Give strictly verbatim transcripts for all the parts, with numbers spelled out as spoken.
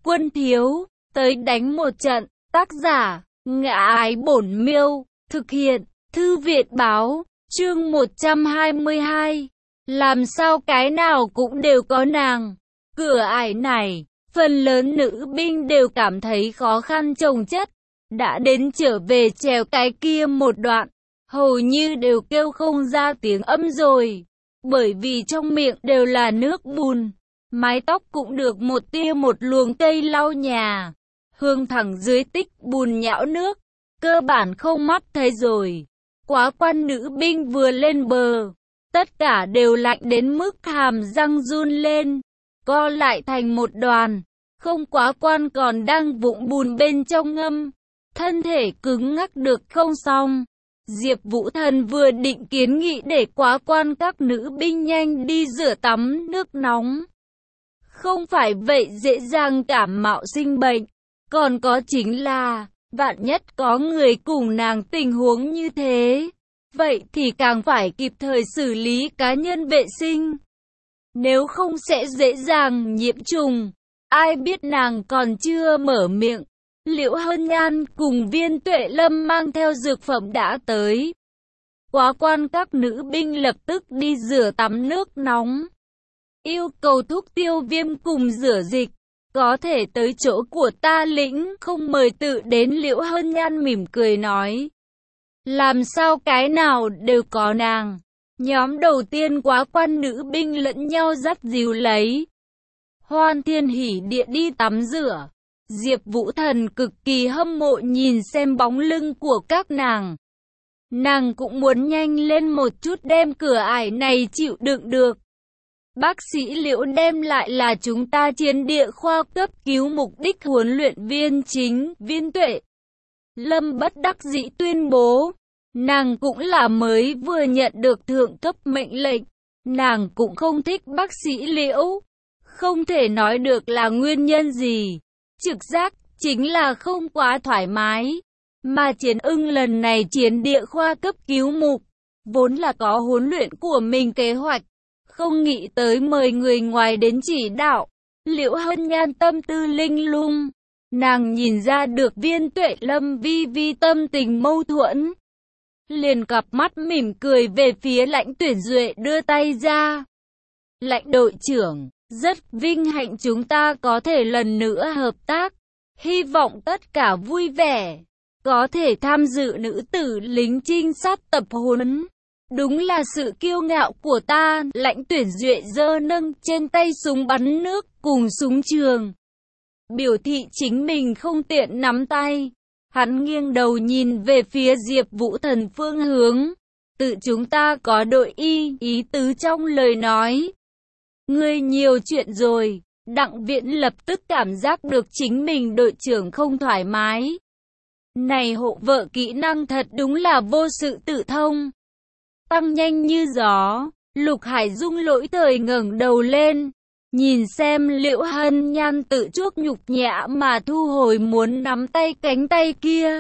Quân thiếu, tới đánh một trận. Tác giả, Ngã Ái Bổn Miêu. Thực hiện, Thư Viện Báo. Chương một trăm hai mươi hai. Làm sao cái nào cũng đều có nàng. Cửa ải này, phần lớn nữ binh đều cảm thấy khó khăn chồng chất. Đã đến trở về trèo cái kia một đoạn, hầu như đều kêu không ra tiếng âm rồi. Bởi vì trong miệng đều là nước bùn, mái tóc cũng được một tia một luồng cây lau nhà, hương thẳng dưới tích bùn nhão nước, cơ bản không mắt thấy rồi. Quá quan nữ binh vừa lên bờ, tất cả đều lạnh đến mức hàm răng run lên, co lại thành một đoàn. Không quá quan còn đang vụng bùn bên trong ngâm, thân thể cứng ngắc được không xong. Diệp Vũ Thần vừa định kiến nghị để quá quan các nữ binh nhanh đi rửa tắm nước nóng. Không phải vậy dễ dàng cảm mạo sinh bệnh. Còn có chính là, vạn nhất có người cùng nàng tình huống như thế, vậy thì càng phải kịp thời xử lý cá nhân vệ sinh. Nếu không sẽ dễ dàng nhiễm trùng. Ai biết nàng còn chưa mở miệng, Liễu Hân Nhan cùng Viên Tuệ Lâm mang theo dược phẩm đã tới. Quá quan các nữ binh lập tức đi rửa tắm nước nóng, yêu cầu thuốc tiêu viêm cùng rửa dịch. Có thể tới chỗ của ta lĩnh không mời tự đến. Liễu Hân Nhan mỉm cười nói. Làm sao cái nào đều có nàng. Nhóm đầu tiên quá quan nữ binh lẫn nhau dắt dìu lấy. Hoan thiên hỉ địa đi tắm rửa. Diệp Vũ Thần cực kỳ hâm mộ nhìn xem bóng lưng của các nàng. Nàng cũng muốn nhanh lên một chút đem cửa ải này chịu đựng được. Bác sĩ Liễu đem lại là chúng ta chiến địa khoa cấp cứu mục đích huấn luyện viên chính. Viên Tuệ Lâm bất đắc dĩ tuyên bố. Nàng cũng là mới vừa nhận được thượng cấp mệnh lệnh. Nàng cũng không thích bác sĩ Liễu. Không thể nói được là nguyên nhân gì. Trực giác chính là không quá thoải mái. Mà Chiến Ưng lần này chiến địa khoa cấp cứu mục, vốn là có huấn luyện của mình kế hoạch. Không nghĩ tới mời người ngoài đến chỉ đạo. Liễu Hân Nhan tâm tư linh lung. Nàng nhìn ra được Viên Tuệ Lâm vi vi tâm tình mâu thuẫn. Liền cặp mắt mỉm cười về phía Lãnh Tuyển Duệ đưa tay ra. Lãnh đội trưởng, rất vinh hạnh chúng ta có thể lần nữa hợp tác. Hy vọng tất cả vui vẻ. Có thể tham dự nữ tử lính trinh sát tập huấn. Đúng là sự kiêu ngạo của ta. Lãnh Tuyển Duệ giơ nâng trên tay súng bắn nước cùng súng trường, biểu thị chính mình không tiện nắm tay. Hắn nghiêng đầu nhìn về phía Diệp Vũ Thần phương hướng. Tự chúng ta có đội y, ý tứ trong lời nói. Ngươi nhiều chuyện rồi. Đặng Viễn lập tức cảm giác được chính mình đội trưởng không thoải mái. Này hộ vợ kỹ năng thật đúng là vô sự tự thông. Tăng nhanh như gió. Lục Hải Dung lỗi thời ngẩng đầu lên, nhìn xem Liễu Hân Nhan tự chuốc nhục nhã mà thu hồi muốn nắm tay cánh tay kia.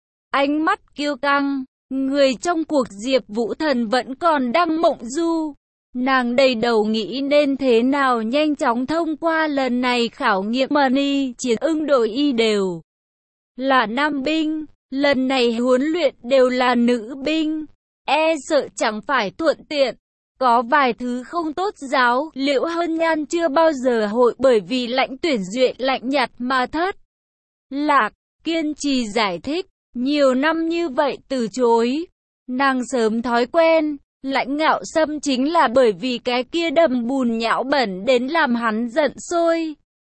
Ánh mắt kiêu căng, người trong cuộc Diệp Vũ Thần vẫn còn đang mộng du. Nàng đầy đầu nghĩ nên thế nào nhanh chóng thông qua lần này khảo nghiệm. Mani Chiến Ưng đội y đều là nam binh, lần này huấn luyện đều là nữ binh, e sợ chẳng phải thuận tiện. Có vài thứ không tốt giáo. Liễu Hân Nhan chưa bao giờ hội bởi vì Lãnh Tuyển Duệ lạnh nhạt mà thất lạc. Kiên trì giải thích. Nhiều năm như vậy từ chối, nàng sớm thói quen. Lãnh Ngạo Sâm chính là bởi vì cái kia đầm bùn nhão bẩn đến làm hắn giận sôi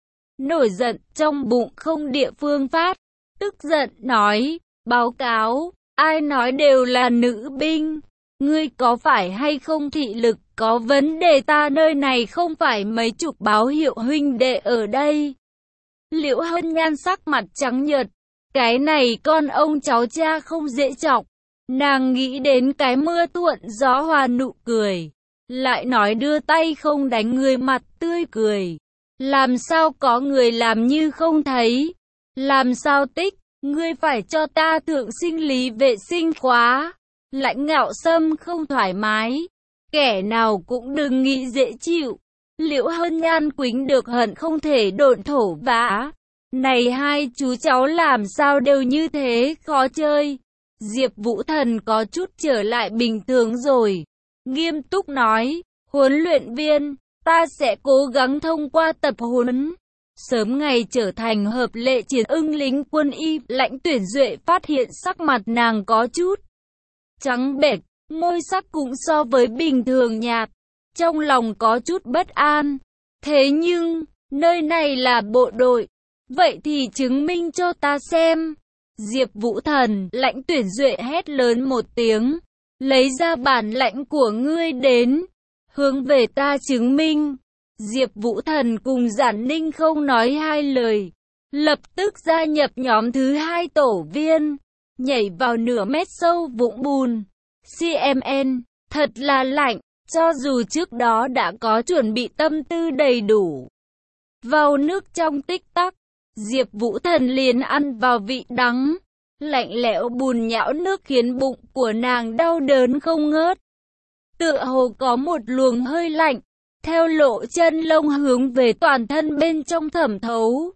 nổi giận, trong bụng không địa phương phát. Tức giận nói. Báo cáo, ai nói đều là nữ binh. Ngươi có phải hay không thị lực có vấn đề, ta nơi này không phải mấy chục báo hiệu huynh đệ ở đây. Liễu Hân Nhan sắc mặt trắng nhợt. Cái này con ông cháu cha không dễ chọc. Nàng nghĩ đến cái mưa thuận gió hòa nụ cười. Lại nói đưa tay không đánh người mặt tươi cười. Làm sao có người làm như không thấy. Làm sao tích, ngươi phải cho ta thượng sinh lý vệ sinh khóa. Lãnh Ngạo Sâm không thoải mái. Kẻ nào cũng đừng nghĩ dễ chịu. Liễu Hân Nhan quýnh được hận không thể độn thổ vã. Này hai chú cháu làm sao đều như thế, khó chơi. Diệp Vũ Thần có chút trở lại bình thường rồi. Nghiêm túc nói, huấn luyện viên, ta sẽ cố gắng thông qua tập huấn. Sớm ngày trở thành hợp lệ chiến ưng lính quân y. Lãnh Tuyển Duệ phát hiện sắc mặt nàng có chút trắng bệch, môi sắc cũng so với bình thường nhạt. Trong lòng có chút bất an. Thế nhưng, nơi này là bộ đội. Vậy thì chứng minh cho ta xem. Diệp Vũ Thần, Lãnh Tuyển Duệ hét lớn một tiếng. Lấy ra bản lãnh của ngươi đến. Hướng về ta chứng minh. Diệp Vũ Thần cùng Giản Ninh không nói hai lời. Lập tức gia nhập nhóm thứ hai tổ viên. Nhảy vào nửa mét sâu vũng bùn. xê em en, thật là lạnh. Cho dù trước đó đã có chuẩn bị tâm tư đầy đủ. Vào nước trong tích tắc. Diệp Vũ Thần liền ăn vào vị đắng. Lạnh lẽo bùn nhão nước khiến bụng của nàng đau đớn không ngớt. Tựa hồ có một luồng hơi lạnh. Theo lộ chân lông hướng về toàn thân bên trong thẩm thấu.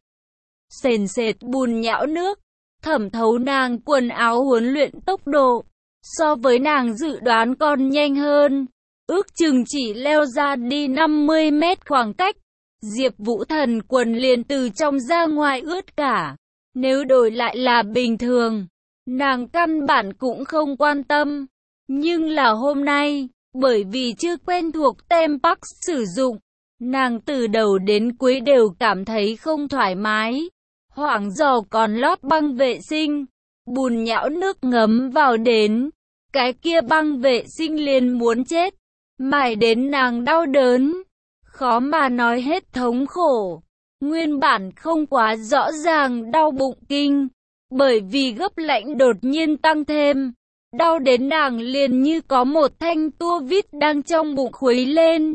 Sền sệt bùn nhão nước. Thẩm thấu nàng quần áo huấn luyện tốc độ. So với nàng dự đoán còn nhanh hơn. Ước chừng chỉ leo ra đi năm mươi mét khoảng cách. Diệp Vũ Thần quần liền từ trong ra ngoài ướt cả. Nếu đổi lại là bình thường, nàng căn bản cũng không quan tâm. Nhưng là hôm nay, bởi vì chưa quen thuộc Tempax sử dụng, nàng từ đầu đến cuối đều cảm thấy không thoải mái. Hoảng dò còn lót băng vệ sinh, bùn nhão nước ngấm vào đến. Cái kia băng vệ sinh liền muốn chết, mãi đến nàng đau đớn. Khó mà nói hết thống khổ. Nguyên bản không quá rõ ràng đau bụng kinh. Bởi vì gấp lạnh đột nhiên tăng thêm. Đau đến nàng liền như có một thanh tua vít đang trong bụng khuấy lên.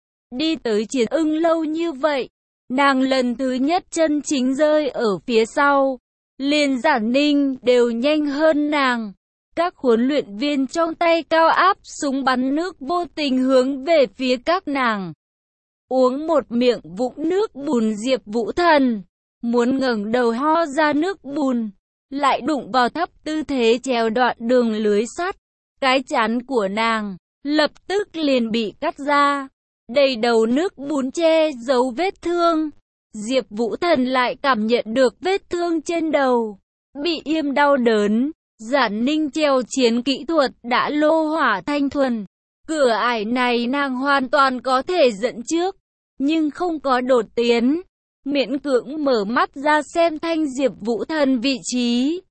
Đi tới chiến ưng lâu như vậy. Nàng lần thứ nhất chân chính rơi ở phía sau. Liền Giản Ninh đều nhanh hơn nàng. Các huấn luyện viên trong tay cao áp súng bắn nước vô tình hướng về phía các nàng. Uống một miệng vũng nước bùn Diệp Vũ Thần. Muốn ngẩng đầu ho ra nước bùn. Lại đụng vào thấp tư thế trèo đoạn đường lưới sắt. Cái trán của nàng lập tức liền bị cắt ra. Đầy đầu nước bùn che giấu vết thương. Diệp Vũ Thần lại cảm nhận được vết thương trên đầu. Bị yêm đau đớn. Giản Ninh treo chiến kỹ thuật đã lô hỏa thanh thuần. Cửa ải này nàng hoàn toàn có thể dẫn trước. Nhưng không có đột tiến. Miễn cưỡng mở mắt ra xem thanh Diệp Vũ Thần vị trí.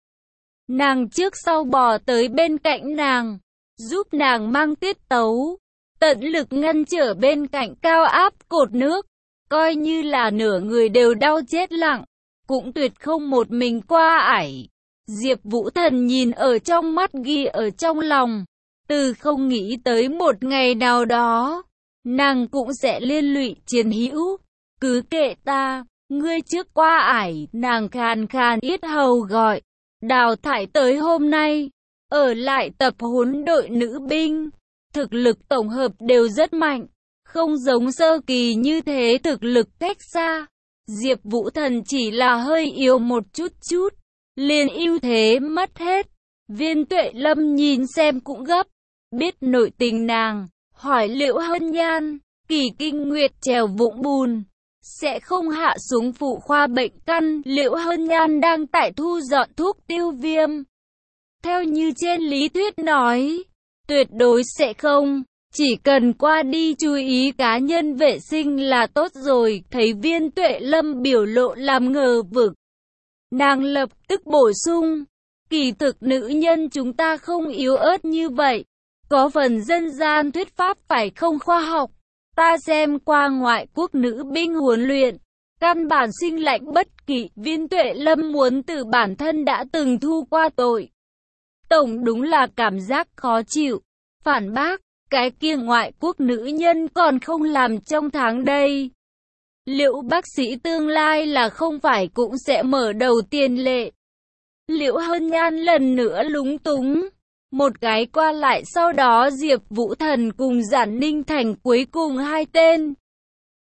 Nàng trước sau bò tới bên cạnh nàng. Giúp nàng mang tiết tấu. Tận lực ngăn trở bên cạnh cao áp cột nước. Coi như là nửa người đều đau chết lặng. Cũng tuyệt không một mình qua ải. Diệp Vũ Thần nhìn ở trong mắt ghi ở trong lòng. Từ không nghĩ tới một ngày nào đó. Nàng cũng sẽ liên lụy Chiến Hữu. Cứ kệ ta, ngươi trước qua ải. Nàng khàn khàn yết hầu gọi. Đào thải tới hôm nay. Ở lại tập huấn đội nữ binh. Thực lực tổng hợp đều rất mạnh. Không giống sơ kỳ như thế thực lực cách xa. Diệp Vũ Thần chỉ là hơi yếu một chút chút. Liền ưu thế mất hết. Viên Tuệ Lâm nhìn xem cũng gấp. Biết nội tình nàng. Hỏi Liễu Hân Nhan. Kỳ Kinh Nguyệt trèo vũng bùn. Sẽ không hạ xuống phụ khoa bệnh căn. Liễu Hân Nhan đang tại thu dọn thuốc tiêu viêm. Theo như trên lý thuyết nói. Tuyệt đối sẽ không. Chỉ cần qua đi chú ý cá nhân vệ sinh là tốt rồi. Thấy Viên Tuệ Lâm biểu lộ làm ngờ vực. Nàng lập tức bổ sung. Kỳ thực nữ nhân chúng ta không yếu ớt như vậy. Có phần dân gian thuyết pháp phải không khoa học. Ta xem qua ngoại quốc nữ binh huấn luyện. Căn bản sinh lãnh bất kỵ. Viên Tuệ Lâm muốn từ bản thân đã từng thu qua tội. Tổng đúng là cảm giác khó chịu. Phản bác. Cái kia ngoại quốc nữ nhân còn không làm trong tháng đây. Liệu bác sĩ tương lai là không phải cũng sẽ mở đầu tiền lệ? Liễu Hân Nhan lần nữa lúng túng. Một cái qua lại sau đó Diệp Vũ Thần cùng Giản Ninh thành cuối cùng hai tên.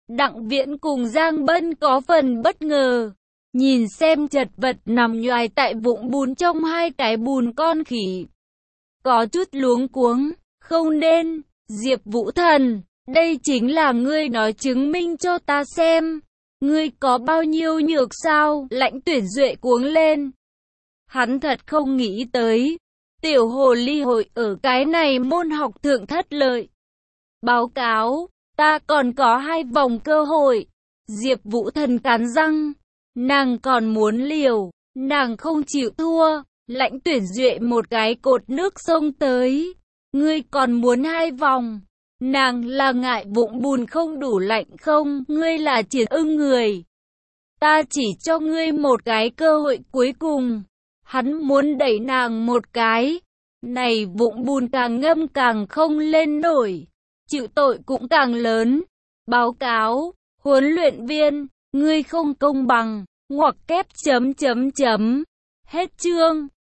Đặng Viễn cùng Giang Bân có phần bất ngờ. Nhìn xem chật vật nằm nhoài tại vũng bùn trong hai cái bùn con khỉ. Có chút luống cuống, không nên, Diệp Vũ Thần, đây chính là ngươi nói chứng minh cho ta xem. Ngươi có bao nhiêu nhược sao? Lãnh Tuyển Duệ cuống lên. Hắn thật không nghĩ tới. Tiểu hồ ly hội ở cái này môn học thượng thất lợi. Báo cáo, ta còn có hai vòng cơ hội. Diệp Vũ Thần cắn răng. Nàng còn muốn liều, nàng không chịu thua. Lãnh Tuyển Duệ một cái cột nước xông tới. Ngươi còn muốn hai vòng. Nàng là ngại vũng bùn không đủ lạnh không? Ngươi là Triển Ưng người. Ta chỉ cho ngươi một cái cơ hội cuối cùng. Hắn muốn đẩy nàng một cái. Này vũng bùn càng ngâm càng không lên nổi. Chịu tội cũng càng lớn. Báo cáo, huấn luyện viên, ngươi không công bằng. Ngoặc kép chấm chấm chấm. Hết chương.